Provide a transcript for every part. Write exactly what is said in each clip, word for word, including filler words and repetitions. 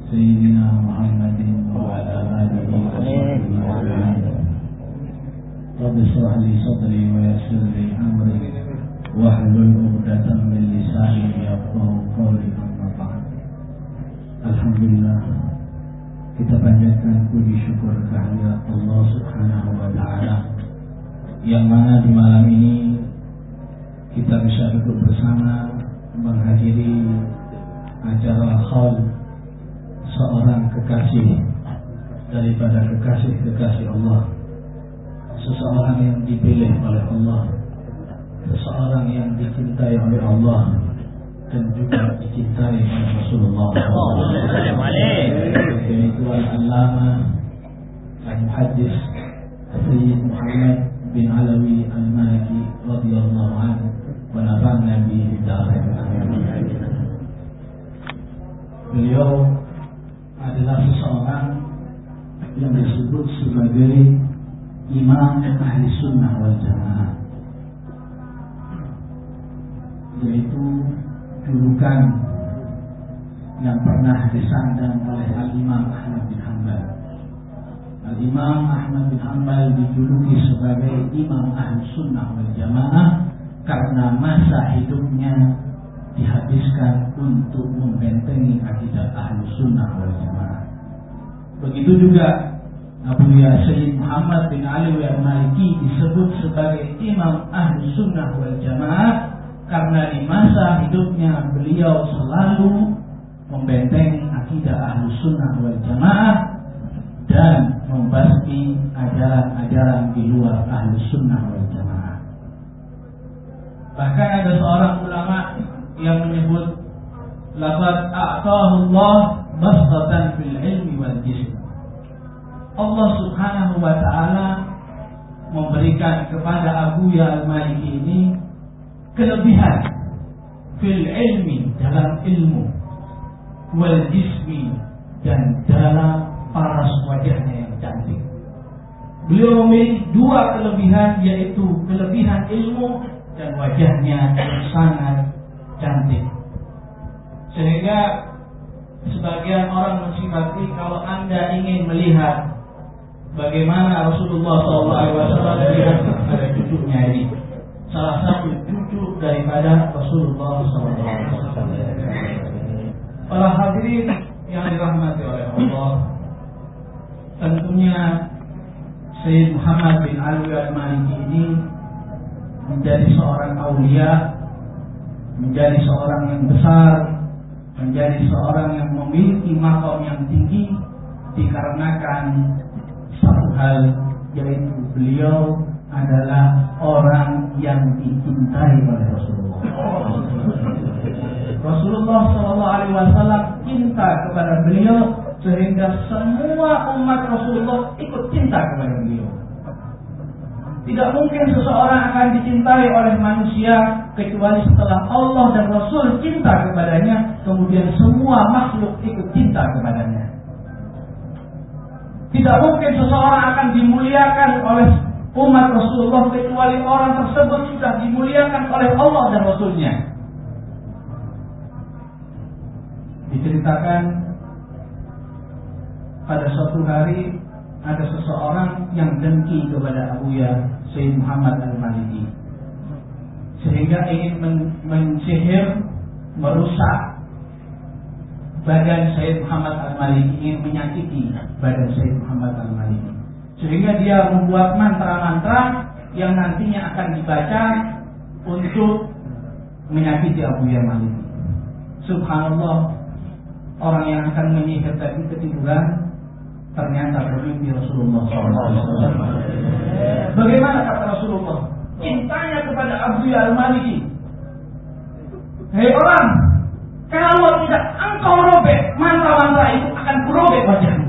سيدنا محمد وعلى آله وصحبه أجمعين. رب اشرح لي صدري ويسر لي أمري واحلل عقدة من لساني يفقهوا قولي. أما بعد. Alhamdulillah, kita panjatkan puji syukur kehadirat Allah Subhanahu wa Ta'ala, yang mana di malam ini kita bisa duduk bersama menghadiri acara haul seorang kekasih daripada kekasih-kekasih Allah, seseorang yang dipilih oleh Allah, seseorang yang dicintai oleh Allah dan juga dicintai oleh Rasulullah shallallahu alaihi wasallam, yaitu Al-Allamah Al-Muhaddis Sayyid Muhammad bin Alawi Al-Maliki radhiyallahu anhu wa nafa'na bihi fid dharain. Beliau adalah seseorang yang disebut sebagai Imam Ahli Sunnah wal Jamaah, yaitu julukan yang pernah disandang oleh Al-Imam Ahmad bin Hanbal. Al-Imam Ahmad bin Hanbal dijuluki sebagai Imam Ahli Sunnah wal Jamaah karena masa hidupnya dihabiskan untuk membentengi akidah Ahli Sunnah wal Jamaah. Begitu juga Abuya Sayyid Muhammad bin Ali Al-Maliki disebut sebagai Imam Ahli Sunnah wal Jamaah karena di masa hidupnya beliau selalu membentengi akidah Ahli Sunnah wal Jamaah dan membasmi ajaran-ajaran di luar Ahli Sunnah wal Jamaah. Bahkan ada seorang ulama yang menyebut laqad a'tahu Allah basatan fil ilmi wal jism. Allah Subhanahu wa Ta'ala memberikan kepada Abuya Al-Maliki ini kelebihan fil ilmi, dalam ilmu, wal jismi, dan dalam paras wajahnya yang cantik. Beliau memiliki dua kelebihan, yaitu kelebihan ilmu dan wajahnya yang sangat cantik. Sehingga sebagian orang mensifati kalau Anda ingin melihat bagaimana Rasulullah shallallahu alaihi wasallam melihat pada cucunya ini, salah satu cucu daripada Rasulullah shallallahu alaihi wasallam. Para hadirin yang dirahmati oleh Allah, tentunya Sayyid Muhammad bin Ali Al-Maliki ini menjadi seorang aulia, menjadi seorang yang besar, menjadi seorang yang memiliki maqam yang tinggi dikarenakan satu hal, yaitu beliau adalah orang yang dicintai oleh Rasulullah. Rasulullah shallallahu alaihi wasallam cinta kepada beliau sehingga semua umat Rasulullah ikut cinta kepada beliau. Tidak mungkin seseorang akan dicintai oleh manusia kecuali setelah Allah dan Rasul cinta kepadanya, kemudian semua makhluk ikut cinta kepadanya. Tidak mungkin seseorang akan dimuliakan oleh umat Rasulullah kecuali orang tersebut sudah dimuliakan oleh Allah dan Rasulnya. Diceritakan pada suatu hari ada seseorang yang dengki kepada Abuya Sayyid Muhammad Al-Maliki, sehingga ingin men- mensihir, merusak badan Sayyid Muhammad Al-Maliki, ingin menyakiti badan Sayyid Muhammad Al-Maliki, sehingga dia membuat mantra-mantra yang nantinya akan dibaca untuk menyakiti Abuya Maliki. Subhanallah, orang yang akan menyihir tadi ketiduran, ternyata bermimpi Rasulullah shallallahu alaihi wasallam. Bagaimana kata Rasulullah? Cintanya kepada Abuya Al-Maliki. Hei orang, kalau tidak engkau robek mantra-mantra itu, akan kurobek wajahmu.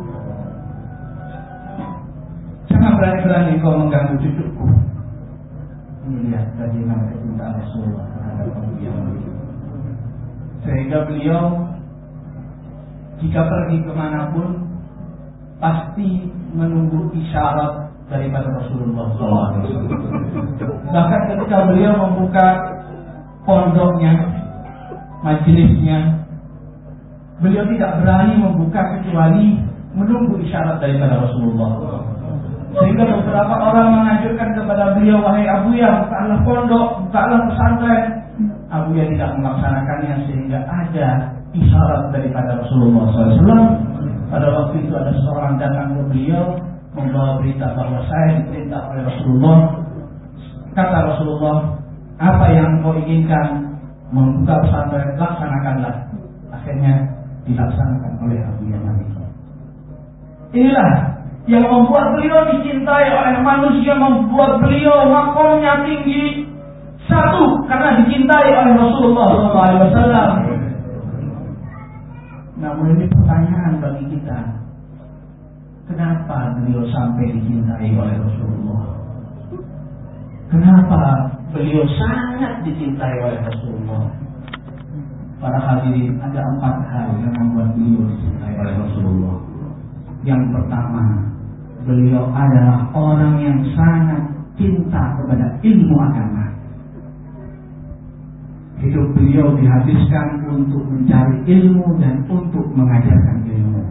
Jangan berani-berani engkau mengganggu cucuku. Ini lihat bagaimana kecintaan Rasulullah terhadap Abuya Al-Maliki. Sehingga beliau jika pergi kemanapun pasti menunggu isyarat daripada Rasulullah shallallahu alaihi wasallam. Bahkan ketika beliau membuka pondoknya, majelisnya, Beliau tidak berani membuka kecuali menunggu isyarat daripada Rasulullah. Sehingga beberapa orang menganjurkan kepada beliau, wahai Abuya, bukalah pondok, bukalah pesantren. Abuya tidak melaksanakannya sehingga ada isyarat daripada Rasulullah shallallahu alaihi wasallam. Pada waktu itu ada seorang datang ke beliau membawa berita bahwa saya diperintah oleh Rasulullah. Kata Rasulullah, apa yang kau inginkan, membuka pesantren, laksanakanlah. Akhirnya dilaksanakan oleh Abuya Nabi. Inilah yang membuat beliau dicintai oleh manusia, membuat beliau makomnya tinggi. Satu, karena dicintai oleh Rasulullah shallallahu alaihi wasallam. Namun ini pertanyaan bagi kita, kenapa beliau sampai dicintai oleh Rasulullah? Kenapa beliau sangat dicintai oleh Rasulullah? Para hadirin, ada empat hal yang membuat beliau dicintai oleh Rasulullah. Yang pertama, beliau adalah orang yang sangat cinta kepada ilmu agama. Hidup beliau dihabiskan untuk mencari ilmu dan untuk mengajarkan ilmu.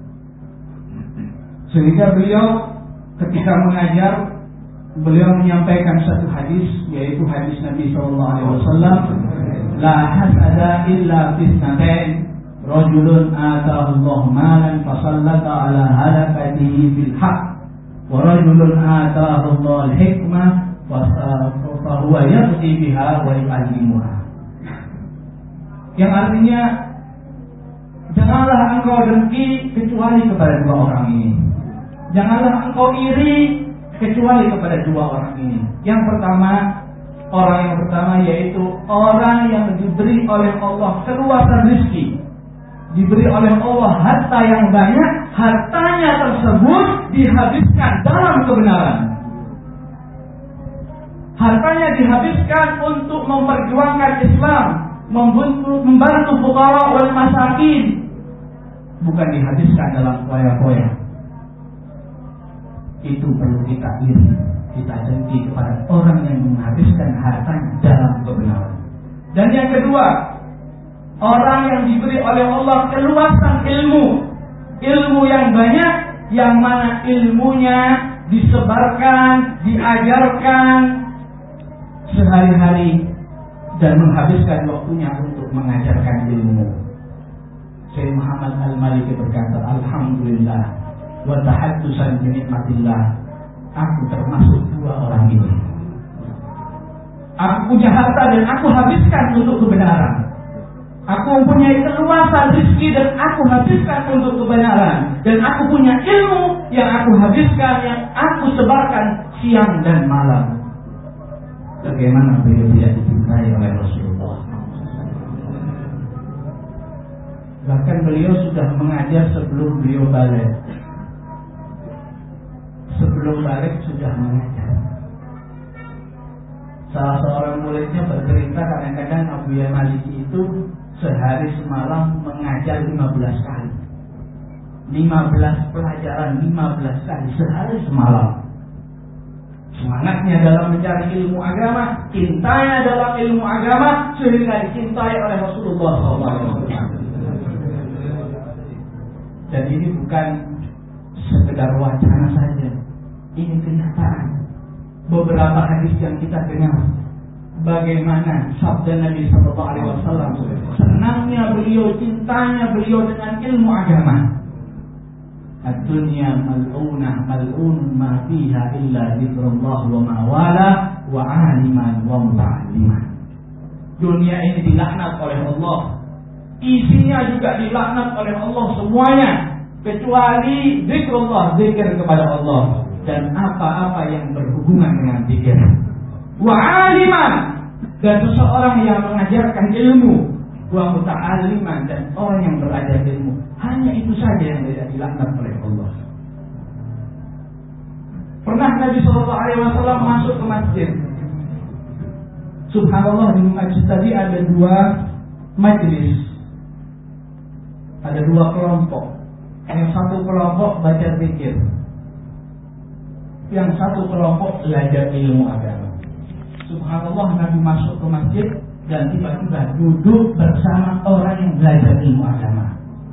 Sehingga beliau ketika mengajar, beliau menyampaikan satu hadis, yaitu hadis Nabi shallallahu alaihi wasallam, la hasada illa fitnatain, rajulun atahu Allah malan fasallata ala halakatihi bil haqq, wa rajulun atahu Allah al-hikmah fa huwa yaqdi biha wa yu'allimuha. Yang artinya, janganlah engkau dengki kecuali kepada dua orang ini. Janganlah engkau iri kecuali kepada dua orang ini. Yang pertama, orang yang pertama yaitu orang yang diberi oleh Allah keluasan rezeki, diberi oleh Allah harta yang banyak, hartanya tersebut dihabiskan dalam kebenaran. Hartanya dihabiskan untuk memperjuangkan Islam, membantu membantu fuqara wal masakin, bukan dihabiskan dalam foya-foya. Itu perlu kita iri, kita dengki kepada orang yang menghabiskan hartanya dalam kebenaran. Dan yang kedua, orang yang diberi oleh Allah keluasan ilmu, ilmu yang banyak, yang mana ilmunya disebarkan, diajarkan sehari-hari dan menghabiskan waktunya untuk mengajarkan ilmu. Syekh Muhammad Al-Maliki berkata, alhamdulillah wa tahaddusan bi nikmatillah, aku termasuk dua orang ini. Aku punya harta dan aku habiskan untuk kebenaran. Aku mempunyai keluasan rezeki dan aku habiskan untuk kebenaran. Dan aku punya ilmu yang aku habiskan, yang aku sebarkan siang dan malam. Bagaimana beliau tidak dicintai oleh Rasulullah? Bahkan beliau sudah mengajar sebelum beliau balik. Sebelum balik sudah mengajar. Salah seorang muridnya bercerita, kadang-kadang Abuya Maliki itu sehari semalam mengajar lima belas kali. lima belas pelajaran, lima belas kali sehari semalam. Semangatnya dalam mencari ilmu agama, cintanya dalam ilmu agama, sehingga dicintai oleh Rasulullah shallallahu alaihi wasallam. Dan ini bukan sekedar wacana saja, ini kenyataan. Beberapa hadis yang kita dengar, bagaimana sabda Nabi shallallahu alaihi wasallam, senangnya beliau, cintanya beliau dengan ilmu agama. Ad-dunya mal'unah mal'un ma fiha illa zikrullah wa ma wala wa aliman wa muta'alliman. Dunia ini dilaknat oleh Allah, isinya juga dilaknat oleh Allah semuanya, kecuali zikrullah, zikir kepada Allah, dan apa-apa yang berhubungan dengan zikir. Wa aliman, dan seseorang yang mengajarkan ilmu, wa muta'alliman, dan orang yang belajar ilmu. Hanya itu saja yang tidak dilaknat oleh Allah. Pernah Nabi shallallahu alaihi wasallam masuk ke masjid. Subhanallah, di masjid tadi ada dua majlis, ada dua kelompok. Yang satu kelompok baca zikir, yang satu kelompok belajar ilmu agama. Subhanallah, Nabi masuk ke masjid dan tiba-tiba duduk bersama orang yang belajar ilmu agama.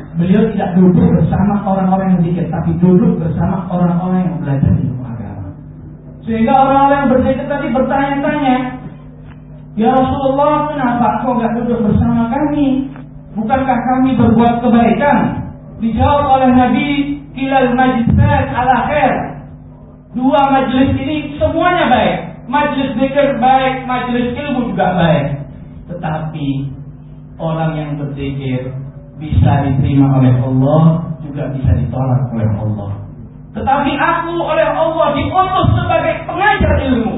beliau tidak duduk bersama orang-orang yang zikir, tapi duduk bersama orang-orang yang belajar ilmu agama. Sehingga orang-orang yang berzikir tadi bertanya-tanya, ya Rasulullah, kenapa kau nggak duduk bersama kami? Bukankah kami berbuat kebaikan? Dijawab oleh Nabi, kilal majlis ala khair. Dua majlis ini semuanya baik. Majlis zikir baik, majlis ilmu juga baik. Tetapi orang yang berzikir bisa diterima oleh Allah, juga bisa ditolak oleh Allah. Tetapi aku oleh Allah diutus sebagai pengajar ilmu.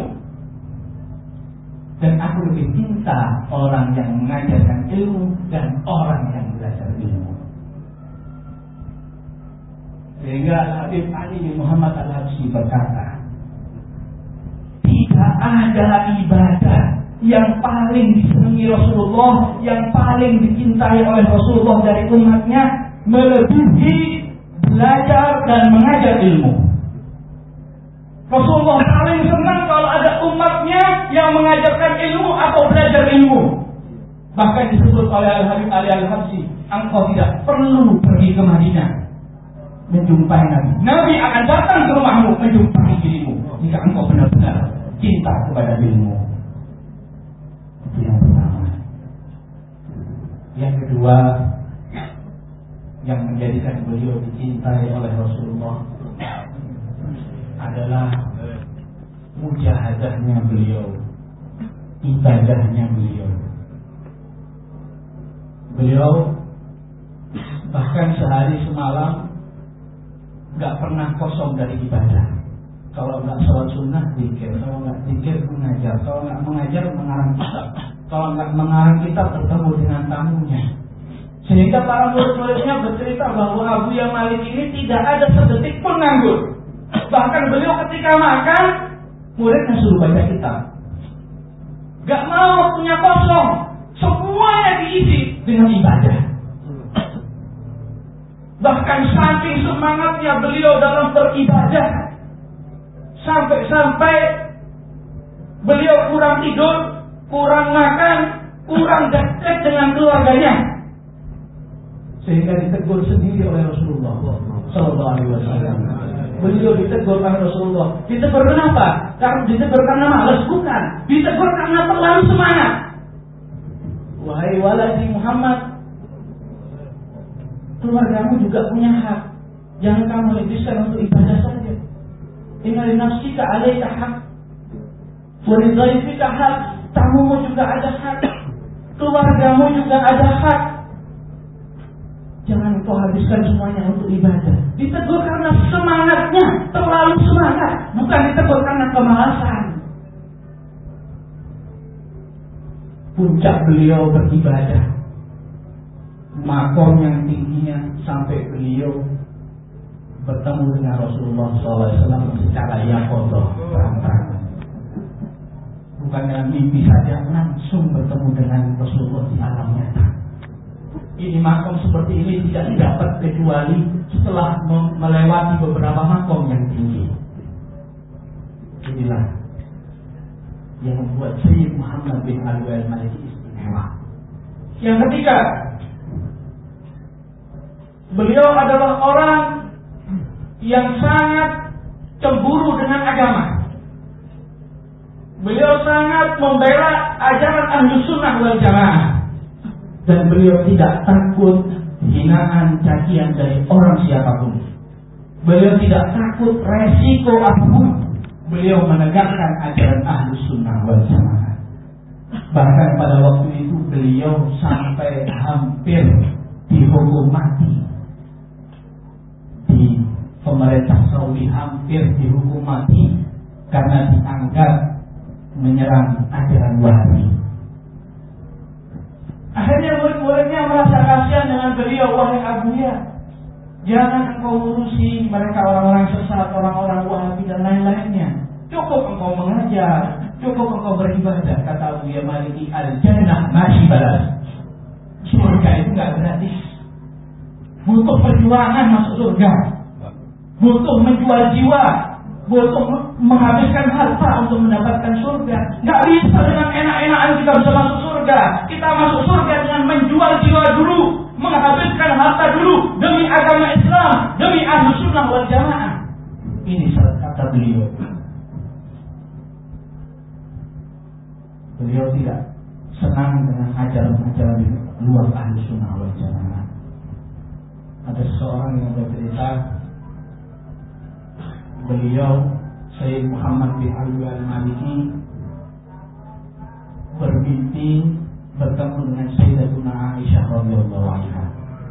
Dan aku lebih cinta orang yang mengajarkan ilmu dan orang yang belajar ilmu. Sehingga Habib Ali bin Muhammad Al-Habsyi berkata, tidak ada ibadah yang paling disenangi Rasulullah, yang paling dicintai oleh Rasulullah dari umatnya, melebihi belajar dan mengajar ilmu. Rasulullah paling senang kalau ada umatnya yang mengajarkan ilmu atau belajar ilmu. Bahkan disebut oleh Al-Habib Ali Al-Habsyi, engkau tidak perlu pergi ke Madinah menjumpai Nabi. Nabi akan datang ke rumahmu menjumpai dirimu jika engkau benar-benar cinta kepada ilmu. Itu yang pertama. Yang kedua, yang menjadikan beliau dicintai oleh Rasulullah adalah mujahadahnya beliau, ibadahnya beliau. Beliau bahkan sehari semalam gak pernah kosong dari ibadah. Kalau nggak sholat sunnah, zikir. Kalau nggak zikir, mengajar. Kalau nggak mengajar, mengarang kitab. Kalau nggak mengarang kitab, bertemu dengan tamunya. Sehingga para murid-muridnya bercerita bahwa Abu Ya Malik ini tidak ada sedetik pun nganggur. Bahkan beliau ketika makan, muridnya suruh baca kitab. Gak mau waktunya kosong. Semuanya diisi dengan ibadah. Bahkan saking semangatnya beliau dalam beribadah, sampai-sampai beliau kurang tidur, kurang makan, kurang dekat dengan keluarganya. Sehingga ditegur sendiri oleh Rasulullah Sallallahu Alaihi Wasallam. Beliau ditegur oleh Rasulullah. Ditegur kenapa? Karena ditegur karena malas? Bukan. Ditegur karena terlalu semangat. Wahai waladi Muhammad, keluargamu juga punya hak. Jangan kamu habiskan untuk ibadah saja. Inna li nafsika alaika hak, wa li dhaifika hak. Tamumu juga ada hak, keluargamu juga ada hak. Jangan kau habiskan semuanya untuk ibadah. Ditegur karena semangatnya, terlalu semangat, bukan ditegur karena kemalasan. Puncak beliau beribadah, makom yang tingginya sampai beliau bertemu dengan Rasulullah shallallahu alaihi wasallam secara yaqodah, terang-terangan. Bukan dengan mimpi saja, langsung bertemu dengan Rasulullah di alam nyata. Ini makom seperti ini tidak didapat kecuali setelah melewati beberapa makom yang tinggi. Inilah yang membuat Sayyid Muhammad bin Ali al-Maliki istimewa. Yang ketiga, beliau adalah orang yang sangat cemburu dengan agama. Beliau sangat membela ajaran Ahlus Sunnah wal Jamaah. Dan beliau tidak takut hinaan cacian dari orang siapapun. Beliau tidak takut resiko apapun. Beliau menegakkan ajaran Ahlus Sunnah wal Jamaah. Bahkan pada waktu itu beliau sampai hampir dihukum mati. Di pemerintah Saudi hampir dihukum mati karena dianggap menyerang ajaran Wahabi. Akhirnya murid-muridnya merasa kasihan dengan beliau. Wahai Abu Ya, jangan engkau urusi mereka orang-orang sesat, orang-orang Wahabi dan lain-lainnya. Cukup engkau mengajar, cukup engkau beribadah. Kata Abu Ya Maliki, al-jannah masih balas. Surga itu gak gratis. Butuh perjuangan masuk surga. Butuh menjual jiwa, butuh menghabiskan harta untuk mendapatkan surga. Gak bisa dengan enak-enakan kita bisa masuk surga. Kita masuk surga dengan menjual jiwa dulu, menghabiskan harta dulu, beliau. Beliau tidak senang dengan ajaran-ajaran di luar ahli sunnah wal jamaah. Ada seseorang yang bercerita, beliau Sayyid Muhammad bin Ali al-Maliki bermimpi bertemu dengan Sayyidatuna Aisyah radhiyallahu anha.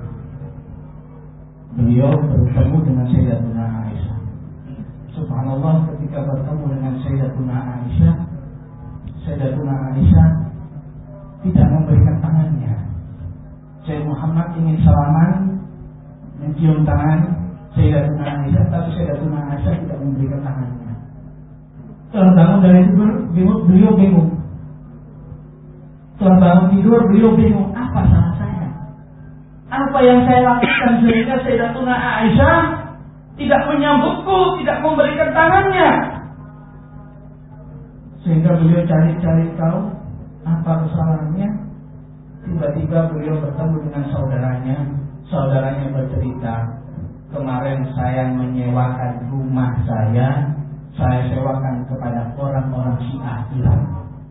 Beliau bertemu dengan Sayyidatuna Aisyah. Subhanallah, ketika bertemu dengan Sayyidatuna Aisyah, Sayyidatuna Aisyah tidak memberikan tangannya. Sayyid Muhammad ingin salaman, mencium tangan Sayyidatuna Aisyah, tapi Sayyidatuna Aisyah tidak memberikan tangannya. Setelah bangun dari tidur, beliau bingung. Setelah bangun tidur, beliau bingung, apa salah saya? Apa yang saya lakukan sehingga Sayyidatuna Aisyah tidak menyambutku, tidak memberikan tangannya? Sehingga beliau cari-cari tahu apa kesalahannya. Tiba-tiba beliau bertemu dengan saudaranya. Saudaranya bercerita, kemarin saya menyewakan rumah saya, saya sewakan kepada orang-orang Syiah Iran.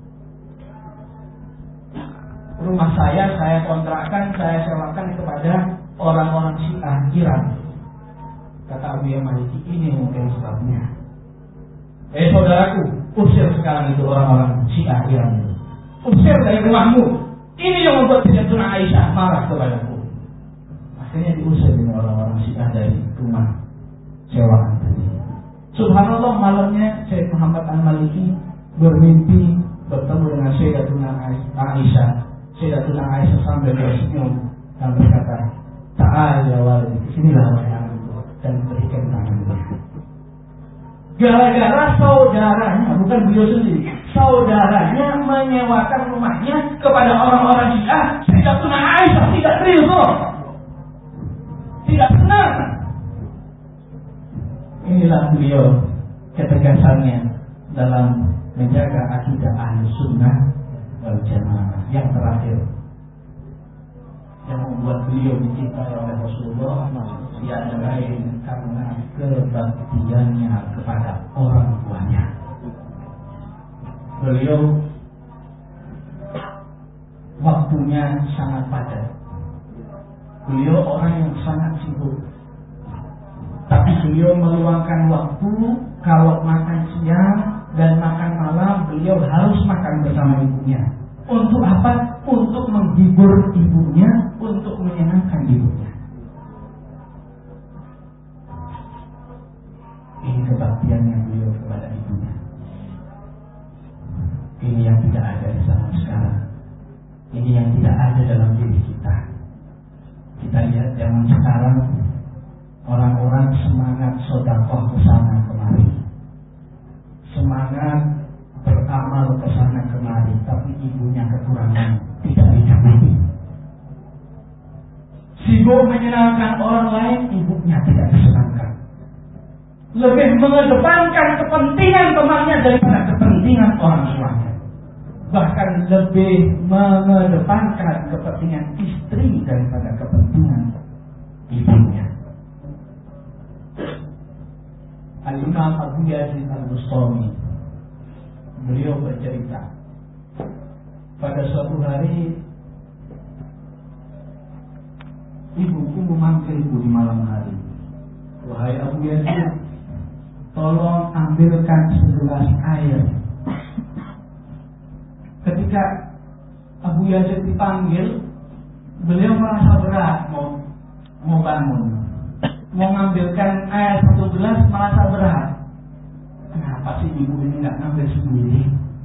Rumah saya, saya kontrakkan, saya sewakan kepada orang-orang Syiah Iran. Kata Abu Maliki, ini mungkin sebabnya. Eh saudaraku, usir sekarang itu orang-orang Syiah Iran. Usir dari rumahmu. Ini yang membuat Sayyidatuna Aisyah marah kepadaku. Akhirnya diusir dengan orang-orang Syiah dari rumah sewaan tadi. Subhanallah, malamnya Syekh Muhammad al-Maliki bermimpi bertemu dengan Sayyidatuna Aisyah. Sayyidatuna Aisyah sambil tersenyum dan berkata, "Ta'al ya walidi, kesinilah wahai anakku," dan berikan tangannya. Gara-gara saudaranya, bukan beliau sendiri, saudaranya menyewakan rumahnya kepada orang-orang Syiah, Sayyidatuna Aisyah tidak ridho, tidak senang. Inilah beliau ketegasannya dalam menjaga akidah ahli sunnah wal jamaah. Yang terakhir yang membuat beliau dicintai oleh Rasulullah, tiada lain karena kebaktiannya kepada orang tuanya. Beliau waktunya sangat padat. Beliau orang yang sangat sibuk, tapi beliau meluangkan waktu. Kalau makan siang dan makan malam, beliau harus makan bersama ibunya. Untuk apa? Untuk menghibur ibunya, untuk menyenangkan ibunya. Ini kebaktiannya beliau kepada ibunya. Ini yang tidak ada di zaman sekarang. Ini yang tidak ada dalam diri kita. Kita lihat zaman sekarang, orang-orang semangat sedekah ke sana kemari, semangat beramal ke sana kemari, tapi ibunya kekurangan, tidak dicukupi. Sibuk menyenangkan orang lain, ibunya tidak disenangkan. Lebih mengedepankan kepentingan temannya daripada kepentingan orang tuanya. Bahkan lebih mengedepankan kepentingan istri daripada kepentingan ibunya. Al-Imam Abu Yazid al-Bustami, beliau bercerita, pada suatu hari ibuku memanggilku di malam hari. "Wahai Abu Yazid, tolong ambilkan segelas air." Ketika Abu Yazid dipanggil, beliau merasa berat mau mau bangun, mau ngambilkan air satu gelas, merasa berat. Kenapa sih ibu ini nggak ngambil sendiri?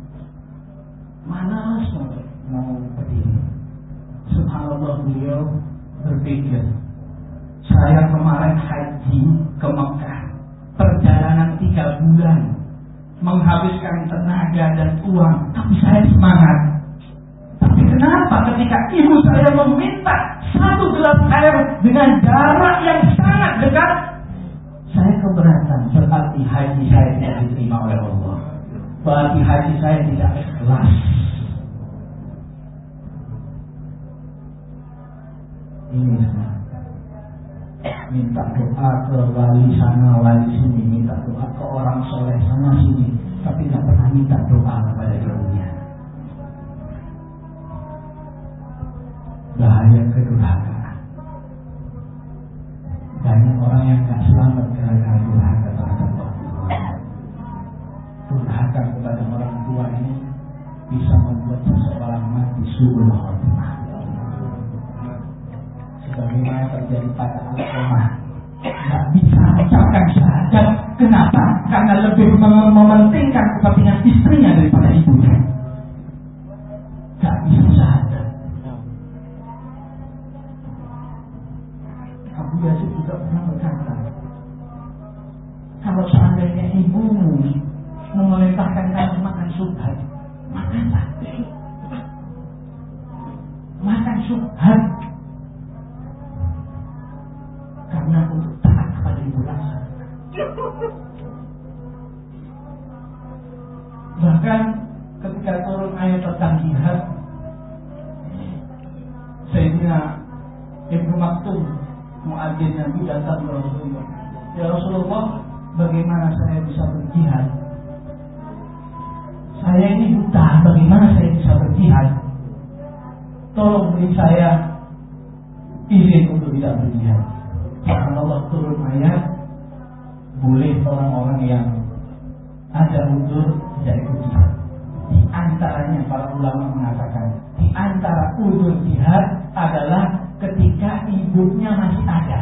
Malas mau berdiri. Subhanallah, beliau berpikir, saya kemarin haji ke Mekah, perjalanan tiga bulan, menghabiskan tenaga dan uang, tapi saya semangat. Tapi kenapa ketika ibu saya meminta satu gelas air dengan jarak yang sangat dekat, saya keberatan? Berarti haji saya tidak diterima oleh Allah. Berarti haji saya tidak ikhlas. Ini semua minta doa ke wali sana, wali sini, minta doa ke orang soleh sana sini, tapi nggak pernah minta doa kepada ibunya. Bahaya kedurhakaan. Banyak orang yang nggak selamat gara-gara durhaka terhadap orang tua. Durhaka kepada orang tua ini bisa membuat seseorang mati suul khotimah. Sebagaimana terjadi pada Alqamah, nggak bisa mengucapkan syahadat. Kenapa? Karena lebih mementingkan kepentingan istrinya daripada ibunya. Nggak bisa syahadat. Abu Yazid juga pernah berkata, kalau seandainya ibumu memerintahkan kamu makan subhat, makanlah. Makan subhat. Karena untuk taat kepada ibu rasa. Bahkan ketika turun ayat tentang jihad, Sayyidina Ibnu Maktum, muadzin Nabi, datang ke Rasulullah. Ya Rasulullah, bagaimana saya bisa berjihad? Saya ini buta, bagaimana saya bisa berjihad? Tolong beri saya izin untuk tidak berjihad. Maka Allah turun ayat, boleh orang-orang yang ada udzur tidak ikut jihad. Di antaranya para ulama mengatakan, di antara udzur jihad adalah ketika ibunya masih ada.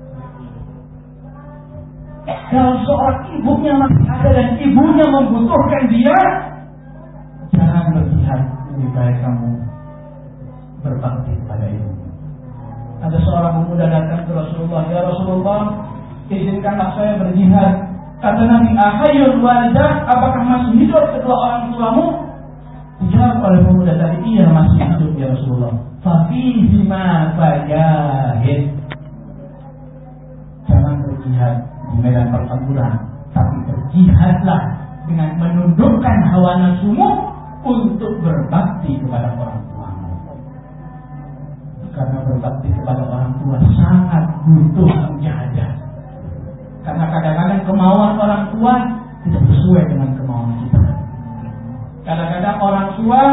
Kalau seorang ibunya masih ada dan ibunya membutuhkan dia, jangan berjihad, lebih baik kamu berbakti kepada ibu. Ada seorang pemuda datang ke Rasulullah, ya Rasulullah, izinkanlah saya berjihad. Kata Nabi, ahayyul walidah, apakah masih hidup kedua orang tuamu? Dijawab oleh pemuda tadi, iya masih hidup ya Rasulullah. Fafihi ma fajahid. Jangan berjihad di medan pertempuran, tapi berjihadlah dengan menundukkan hawa nafsumu untuk berbakti kepada orang tuamu. Karena berbakti kepada orang tua sangat butuh mujahadah. Karena kadang-kadang kemauan orang tua tidak sesuai dengan kemauan kita. Kadang-kadang orang tua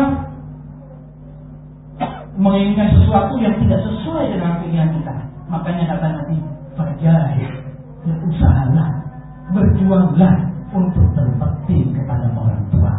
menginginkan sesuatu yang tidak sesuai dengan pilihan kita. Makanya kata Nabi, fajahid, berusahalah, berjuanglah untuk berbakti kepada orang tua.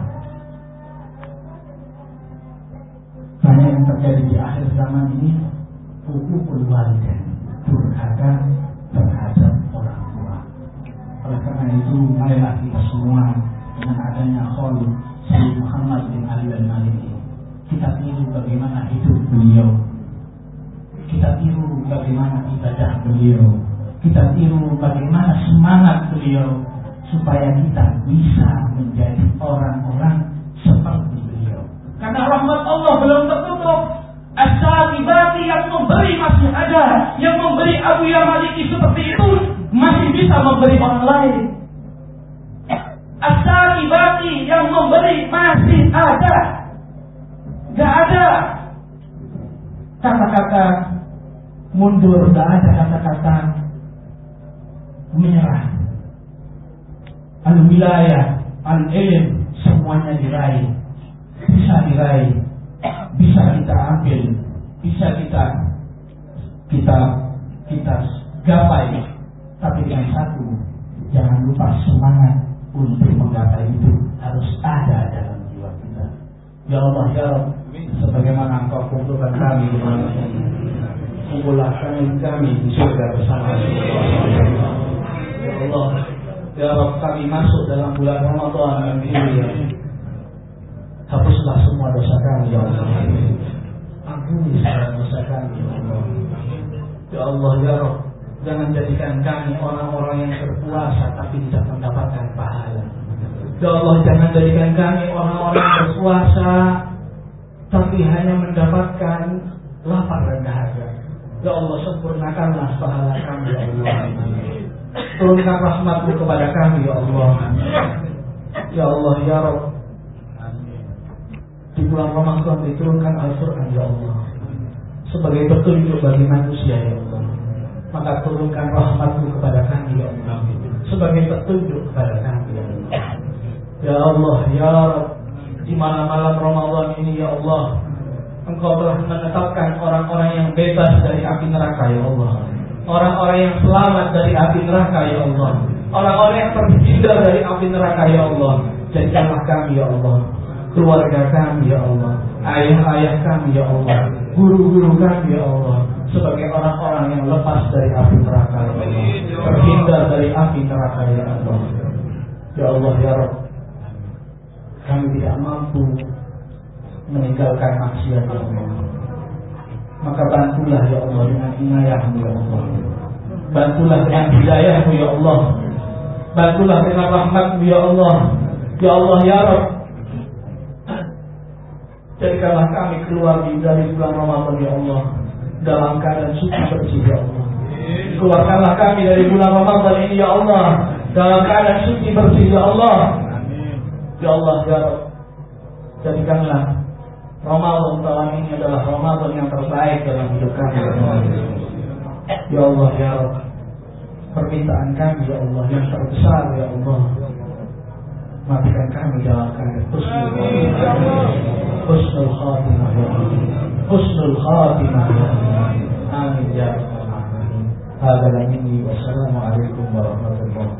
Karena yang terjadi di akhir zaman ini, hukukul walidain, durhaka terhadap orang tua. Oleh karena itu, marilah kita semua dengan adanya Khalid Sayyid Muhammad bin Ali al-Maliki, kita tiru bagaimana hidup beliau, kita tiru bagaimana ibadah beliau, kita tiru bagaimana semangat beliau, supaya kita bisa menjadi orang-orang seperti beliau. Karena rahmat Allah belum tertutup. As-Sa'ibati yang memberi masih ada, yang memberi Abu Ya Maliki seperti itu masih bisa memberi orang lain. As-Sa'ibati yang memberi masih ada. Gak ada kata-kata mundur, gak ada kata-kata menyerah. Al-wilayah, al-ilm, semuanya diraih, bisa diraih, bisa kita ambil, bisa kita kita kita gapai. Tapi dengan satu, jangan lupa semangat untuk menggapai itu harus ada dalam jiwa kita. Ya Allah, ya Rabb, sebagaimana Engkau kumpulkan kami di mana kumpulkan kami di surga bersama. Ya Allah, ya Rabb, kami masuk dalam bulan Ramadan yang ini. Hapuslah semua dosa kami, ya Allah. Ampuni segala dosa kami, ya Allah. Ya Allah, ya Rabb, jangan jadikan kami orang-orang yang berpuasa tapi tidak mendapatkan pahala. Ya Allah, jangan jadikan kami orang-orang yang berpuasa tapi hanya mendapatkan lapar dan dahaga. Ya Allah, sempurnakanlah pahala kami, ya Allah. Turunkan rahmat-Mu kepada kami, ya Allah. Ya Allah, ya Rabb, di bulan Ramadan diturunkan Al-Quran, ya Allah, sebagai petunjuk bagi manusia, ya Allah. maka turunkan rahmat-Mu kepada kami ya Allah, sebagai petunjuk kepada kami ya Allah. Ya Allah, ya Rabb, di mana malam Ramadan ini ya Allah, Engkau telah menetapkan orang-orang yang bebas dari api neraka ya Allah, orang-orang yang selamat dari api neraka ya Allah, orang-orang yang terhindar dari api neraka ya Allah. Jadikanlah kami ya Allah, keluarga kami ya Allah, ayah-ayah kami ya Allah, guru-guru kami ya Allah, sebagai orang-orang yang lepas dari api neraka ya Allah, terhindar dari api neraka ya Allah. Ya Allah ya Rabb, kami tidak mampu meninggalkan maksiat ya Allah, maka bantulah ya Allah dengan inayah-Mu ya Allah, bantulah dengan hidayah-Mu ya Allah, bantulah dengan rahmat-Mu ya Allah. Ya Allah ya Rabb, jadikanlah kami keluar dari bulan Ramadan ya Allah dalam keadaan suci bersih ya Allah. Keluarkanlah kami dari bulan Ramadan ini ya Allah dalam keadaan suci bersih ya Allah. Ya Allah ya Rabb, jadikanlah Ramadan tahun ini adalah Ramadan yang terbaik dalam hidup kami ya Allah. Ya Allah ya Rabb, permintaan kami ya Allah yang terbesar ya Allah, matikan kami dalam keadaan husnul khatimah, husnul khatimah ya Allah, husnul khatimah ya Allah. Amin ya rabbal alamin. Hada minni, wassalamu alaikum warahmatullahi wabarakatuh.